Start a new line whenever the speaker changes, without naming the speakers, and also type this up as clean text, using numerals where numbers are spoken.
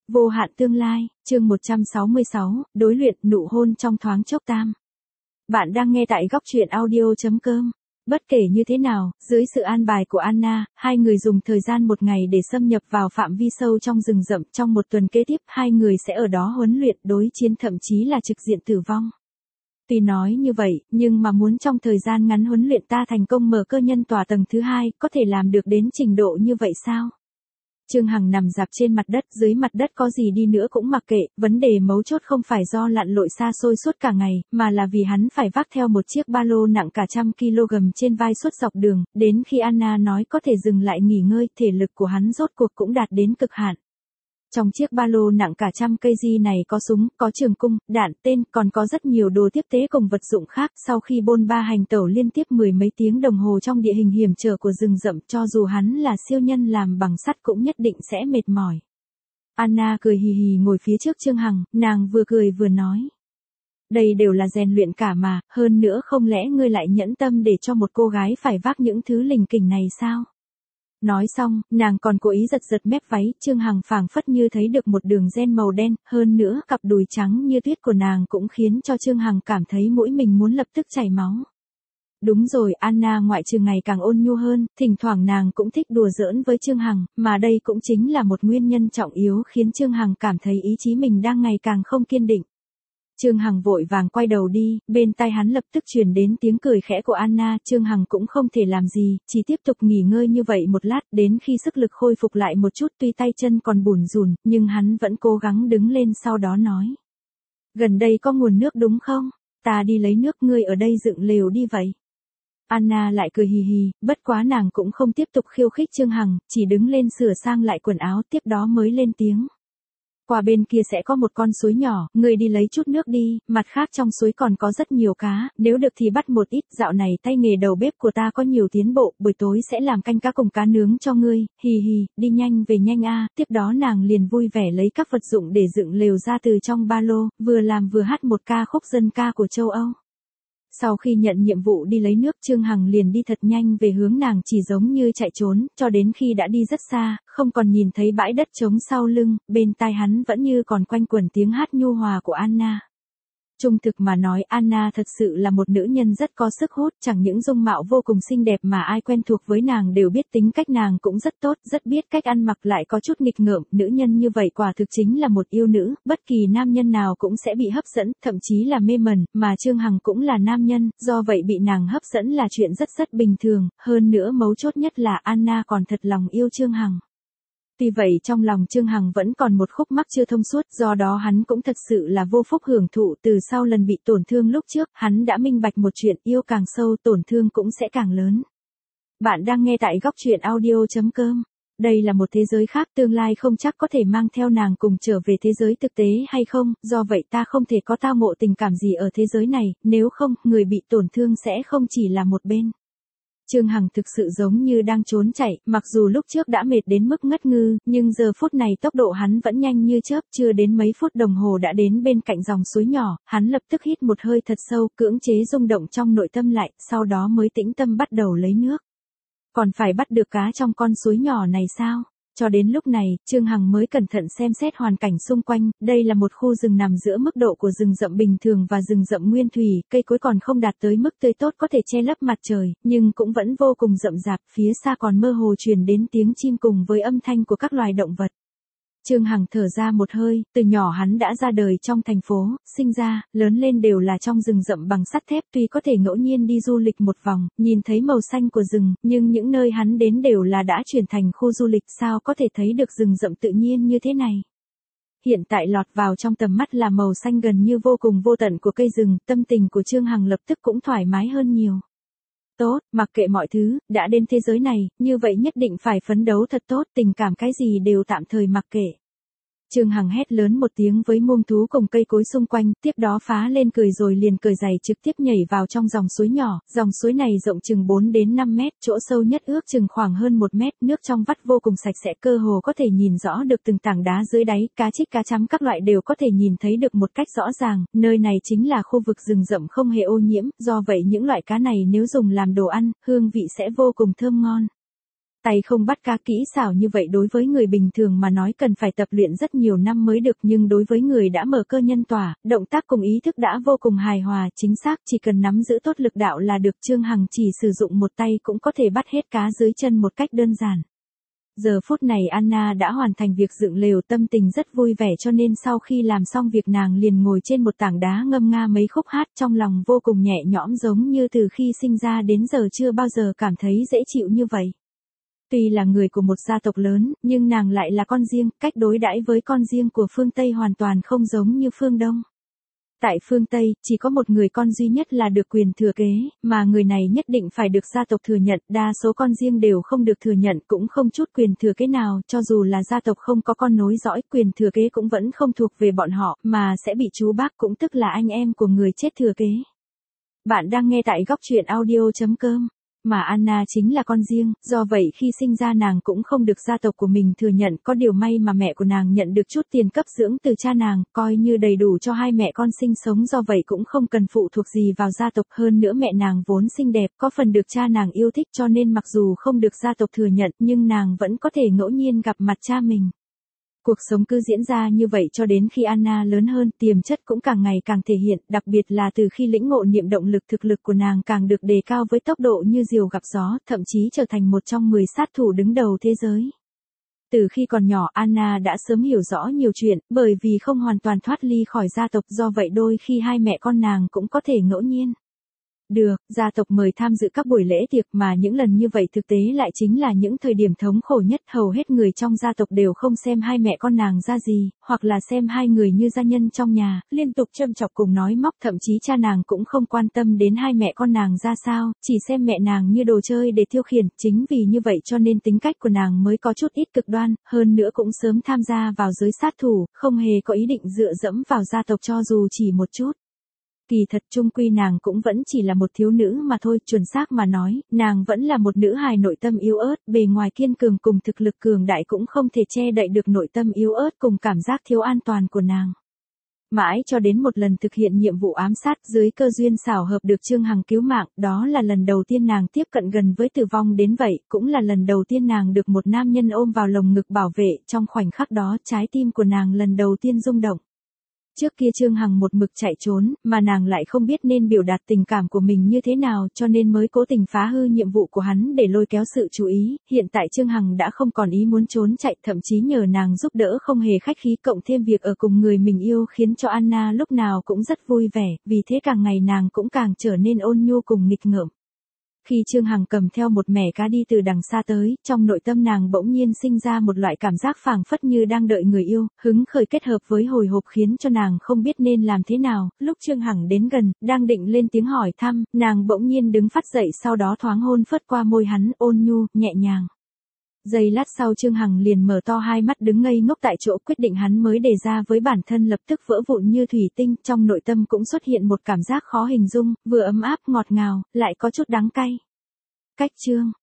Vô hạn tương lai, chương 166, đối luyện nụ hôn trong thoáng chốc tam. Bạn đang nghe tại góc truyện audio.com. Bất kể như thế nào, dưới sự an bài của Anna, hai người dùng thời gian một ngày để xâm nhập vào phạm vi sâu trong rừng rậm. Trong một tuần kế tiếp, hai người sẽ ở đó huấn luyện đối chiến, thậm chí là trực diện tử vong. Tuy nói như vậy, nhưng mà muốn trong thời gian ngắn huấn luyện ta thành công mở cơ nhân tòa tầng thứ 2, có thể làm được đến trình độ như vậy sao? Trương Hằng nằm dạp trên mặt đất, dưới mặt đất có gì đi nữa cũng mặc kệ, vấn đề mấu chốt không phải do lặn lội xa xôi suốt cả ngày, mà là vì hắn phải vác theo một chiếc ba lô nặng cả 100 kg trên vai suốt dọc đường, đến khi Anna nói có thể dừng lại nghỉ ngơi, thể lực của hắn rốt cuộc cũng đạt đến cực hạn. Trong chiếc ba lô nặng cả 100 kg này có súng, có trường cung, đạn, tên, còn có rất nhiều đồ tiếp tế cùng vật dụng khác. Sau khi bôn ba hành tẩu liên tiếp 10 mấy tiếng đồng hồ trong địa hình hiểm trở của rừng rậm, cho dù hắn là siêu nhân làm bằng sắt cũng nhất định sẽ mệt mỏi. Anna cười hì hì ngồi phía trước Trương Hằng, nàng vừa cười vừa nói. Đây đều là rèn luyện cả mà, hơn nữa không lẽ ngươi lại nhẫn tâm để cho một cô gái phải vác những thứ lình kình này sao? Nói xong, nàng còn cố ý giật giật mép váy, Trương Hằng phảng phất như thấy được một đường ren màu đen, hơn nữa cặp đùi trắng như tuyết của nàng cũng khiến cho Trương Hằng cảm thấy mũi mình muốn lập tức chảy máu. Đúng rồi, Anna ngoại trừ ngày càng ôn nhu hơn, thỉnh thoảng nàng cũng thích đùa giỡn với Trương Hằng, mà đây cũng chính là một nguyên nhân trọng yếu khiến Trương Hằng cảm thấy ý chí mình đang ngày càng không kiên định. Trương Hằng vội vàng quay đầu đi, bên tai hắn lập tức truyền đến tiếng cười khẽ của Anna. Trương Hằng cũng không thể làm gì, chỉ tiếp tục nghỉ ngơi như vậy một lát, đến khi sức lực khôi phục lại một chút, tuy tay chân còn bủn rủn, nhưng hắn vẫn cố gắng đứng lên, sau đó nói. Gần đây có nguồn nước đúng không? Ta đi lấy nước, ngươi ở đây dựng lều đi vậy. Anna lại cười hì hì, bất quá nàng cũng không tiếp tục khiêu khích Trương Hằng, chỉ đứng lên sửa sang lại quần áo, tiếp đó mới lên tiếng. Qua bên kia sẽ có một con suối nhỏ, ngươi đi lấy chút nước đi, mặt khác trong suối còn có rất nhiều cá, nếu được thì bắt một ít, dạo này tay nghề đầu bếp của ta có nhiều tiến bộ, buổi tối sẽ làm canh cá cùng cá nướng cho ngươi, hì hì, đi nhanh về nhanh a. Tiếp đó nàng liền vui vẻ lấy các vật dụng để dựng lều ra từ trong ba lô, vừa làm vừa hát một ca khúc dân ca của châu Âu. Sau khi nhận nhiệm vụ đi lấy nước, Trương Hằng liền đi thật nhanh về hướng nàng, chỉ giống như chạy trốn, cho đến khi đã đi rất xa, không còn nhìn thấy bãi đất trống sau lưng, bên tai hắn vẫn như còn quanh quẩn tiếng hát nhu hòa của Anna. Trung thực mà nói, Anna thật sự là một nữ nhân rất có sức hút, chẳng những dung mạo vô cùng xinh đẹp mà ai quen thuộc với nàng đều biết tính cách nàng cũng rất tốt, rất biết cách ăn mặc, lại có chút nghịch ngợm, nữ nhân như vậy quả thực chính là một yêu nữ, bất kỳ nam nhân nào cũng sẽ bị hấp dẫn, thậm chí là mê mẩn, mà Trương Hằng cũng là nam nhân, do vậy bị nàng hấp dẫn là chuyện rất rất bình thường, hơn nữa mấu chốt nhất là Anna còn thật lòng yêu Trương Hằng. Tuy vậy trong lòng Trương Hằng vẫn còn một khúc mắc chưa thông suốt, do đó hắn cũng thật sự là vô phúc hưởng thụ. Từ sau lần bị tổn thương lúc trước, hắn đã minh bạch một chuyện, yêu càng sâu tổn thương cũng sẽ càng lớn. Bạn đang nghe tại góc truyện audio.com. Đây là một thế giới khác, tương lai không chắc có thể mang theo nàng cùng trở về thế giới thực tế hay không, do vậy ta không thể có tao ngộ tình cảm gì ở thế giới này, nếu không, người bị tổn thương sẽ không chỉ là một bên. Trương Hằng thực sự giống như đang trốn chạy, mặc dù lúc trước đã mệt đến mức ngất ngư, nhưng giờ phút này tốc độ hắn vẫn nhanh như chớp, chưa đến mấy phút đồng hồ đã đến bên cạnh dòng suối nhỏ, hắn lập tức hít một hơi thật sâu, cưỡng chế rung động trong nội tâm lại, sau đó mới tĩnh tâm bắt đầu lấy nước. Còn phải bắt được cá trong con suối nhỏ này sao? Cho đến lúc này, Trương Hằng mới cẩn thận xem xét hoàn cảnh xung quanh, đây là một khu rừng nằm giữa mức độ của rừng rậm bình thường và rừng rậm nguyên thủy, cây cối còn không đạt tới mức tươi tốt có thể che lấp mặt trời, nhưng cũng vẫn vô cùng rậm rạp, phía xa còn mơ hồ truyền đến tiếng chim cùng với âm thanh của các loài động vật. Trương Hằng thở ra một hơi, từ nhỏ hắn đã ra đời trong thành phố, sinh ra, lớn lên đều là trong rừng rậm bằng sắt thép, tuy có thể ngẫu nhiên đi du lịch một vòng, nhìn thấy màu xanh của rừng, nhưng những nơi hắn đến đều là đã chuyển thành khu du lịch, sao có thể thấy được rừng rậm tự nhiên như thế này. Hiện tại lọt vào trong tầm mắt là màu xanh gần như vô cùng vô tận của cây rừng, tâm tình của Trương Hằng lập tức cũng thoải mái hơn nhiều. Tốt, mặc kệ mọi thứ, đã đến thế giới này, như vậy nhất định phải phấn đấu thật tốt, tình cảm cái gì đều tạm thời mặc kệ. Trương Hằng hét lớn một tiếng với muông thú cùng cây cối xung quanh, tiếp đó phá lên cười rồi liền cởi giày trực tiếp nhảy vào trong dòng suối nhỏ, dòng suối này rộng chừng 4 đến 5 mét, chỗ sâu nhất ước chừng khoảng hơn 1 mét, nước trong vắt vô cùng sạch sẽ, cơ hồ có thể nhìn rõ được từng tảng đá dưới đáy, cá trích cá chấm các loại đều có thể nhìn thấy được một cách rõ ràng, nơi này chính là khu vực rừng rậm không hề ô nhiễm, do vậy những loại cá này nếu dùng làm đồ ăn, hương vị sẽ vô cùng thơm ngon. Tay không bắt cá kỹ xảo như vậy đối với người bình thường mà nói cần phải tập luyện rất nhiều năm mới được, nhưng đối với người đã mở cơ nhân tỏa, động tác cùng ý thức đã vô cùng hài hòa, chính xác, chỉ cần nắm giữ tốt lực đạo là được. Trương Hằng chỉ sử dụng một tay cũng có thể bắt hết cá dưới chân một cách đơn giản. Giờ phút này Anna đã hoàn thành việc dựng lều, tâm tình rất vui vẻ, cho nên sau khi làm xong việc nàng liền ngồi trên một tảng đá ngâm nga mấy khúc hát, trong lòng vô cùng nhẹ nhõm, giống như từ khi sinh ra đến giờ chưa bao giờ cảm thấy dễ chịu như vậy. Tuy là người của một gia tộc lớn, nhưng nàng lại là con riêng, cách đối đãi với con riêng của phương Tây hoàn toàn không giống như phương Đông. Tại phương Tây, chỉ có một người con duy nhất là được quyền thừa kế, mà người này nhất định phải được gia tộc thừa nhận, đa số con riêng đều không được thừa nhận, cũng không chút quyền thừa kế nào, cho dù là gia tộc không có con nối dõi, quyền thừa kế cũng vẫn không thuộc về bọn họ, mà sẽ bị chú bác, cũng tức là anh em của người chết thừa kế. Bạn đang nghe tại góc truyện audio.com. Mà Anna chính là con riêng, do vậy khi sinh ra nàng cũng không được gia tộc của mình thừa nhận, có điều may mà mẹ của nàng nhận được chút tiền cấp dưỡng từ cha nàng, coi như đầy đủ cho hai mẹ con sinh sống, do vậy cũng không cần phụ thuộc gì vào gia tộc, hơn nữa mẹ nàng vốn xinh đẹp, có phần được cha nàng yêu thích, cho nên mặc dù không được gia tộc thừa nhận, nhưng nàng vẫn có thể ngẫu nhiên gặp mặt cha mình. Cuộc sống cứ diễn ra như vậy cho đến khi Anna lớn hơn, tiềm chất cũng càng ngày càng thể hiện, đặc biệt là từ khi lĩnh ngộ niệm động lực, thực lực của nàng càng được đề cao với tốc độ như diều gặp gió, thậm chí trở thành một trong 10 sát thủ đứng đầu thế giới. Từ khi còn nhỏ, Anna đã sớm hiểu rõ nhiều chuyện, bởi vì không hoàn toàn thoát ly khỏi gia tộc, do vậy đôi khi hai mẹ con nàng cũng có thể ngẫu nhiên được gia tộc mời tham dự các buổi lễ tiệc, mà những lần như vậy thực tế lại chính là những thời điểm thống khổ nhất, hầu hết người trong gia tộc đều không xem hai mẹ con nàng ra gì, hoặc là xem hai người như gia nhân trong nhà, liên tục châm chọc cùng nói móc, thậm chí cha nàng cũng không quan tâm đến hai mẹ con nàng ra sao, chỉ xem mẹ nàng như đồ chơi để tiêu khiển, chính vì như vậy cho nên tính cách của nàng mới có chút ít cực đoan, hơn nữa cũng sớm tham gia vào giới sát thủ, không hề có ý định dựa dẫm vào gia tộc cho dù chỉ một chút. Kỳ thật chung quy nàng cũng vẫn chỉ là một thiếu nữ mà thôi, chuẩn xác mà nói, nàng vẫn là một nữ hài nội tâm yếu ớt, bề ngoài kiên cường cùng thực lực cường đại cũng không thể che đậy được nội tâm yếu ớt cùng cảm giác thiếu an toàn của nàng. Mãi cho đến một lần thực hiện nhiệm vụ ám sát, dưới cơ duyên xảo hợp được Trương Hằng cứu mạng, đó là lần đầu tiên nàng tiếp cận gần với tử vong đến vậy, cũng là lần đầu tiên nàng được một nam nhân ôm vào lồng ngực bảo vệ, trong khoảnh khắc đó trái tim của nàng lần đầu tiên rung động. Trước kia Trương Hằng một mực chạy trốn, mà nàng lại không biết nên biểu đạt tình cảm của mình như thế nào, cho nên mới cố tình phá hư nhiệm vụ của hắn để lôi kéo sự chú ý. Hiện tại Trương Hằng đã không còn ý muốn trốn chạy, thậm chí nhờ nàng giúp đỡ không hề khách khí, cộng thêm việc ở cùng người mình yêu khiến cho Anna lúc nào cũng rất vui vẻ, vì thế càng ngày nàng cũng càng trở nên ôn nhu cùng nghịch ngợm. Khi Trương Hằng cầm theo một mẻ cá đi từ đằng xa tới, trong nội tâm nàng bỗng nhiên sinh ra một loại cảm giác phảng phất như đang đợi người yêu, hứng khởi kết hợp với hồi hộp khiến cho nàng không biết nên làm thế nào. Lúc Trương Hằng đến gần, đang định lên tiếng hỏi thăm, nàng bỗng nhiên đứng phắt dậy, sau đó thoáng hôn phớt qua môi hắn, ôn nhu, nhẹ nhàng. Giây lát sau Trương Hằng liền mở to hai mắt đứng ngây ngốc tại chỗ, quyết định hắn mới đề ra với bản thân lập tức vỡ vụn như thủy tinh, trong nội tâm cũng xuất hiện một cảm giác khó hình dung, vừa ấm áp ngọt ngào, lại có chút đắng cay. Cách chương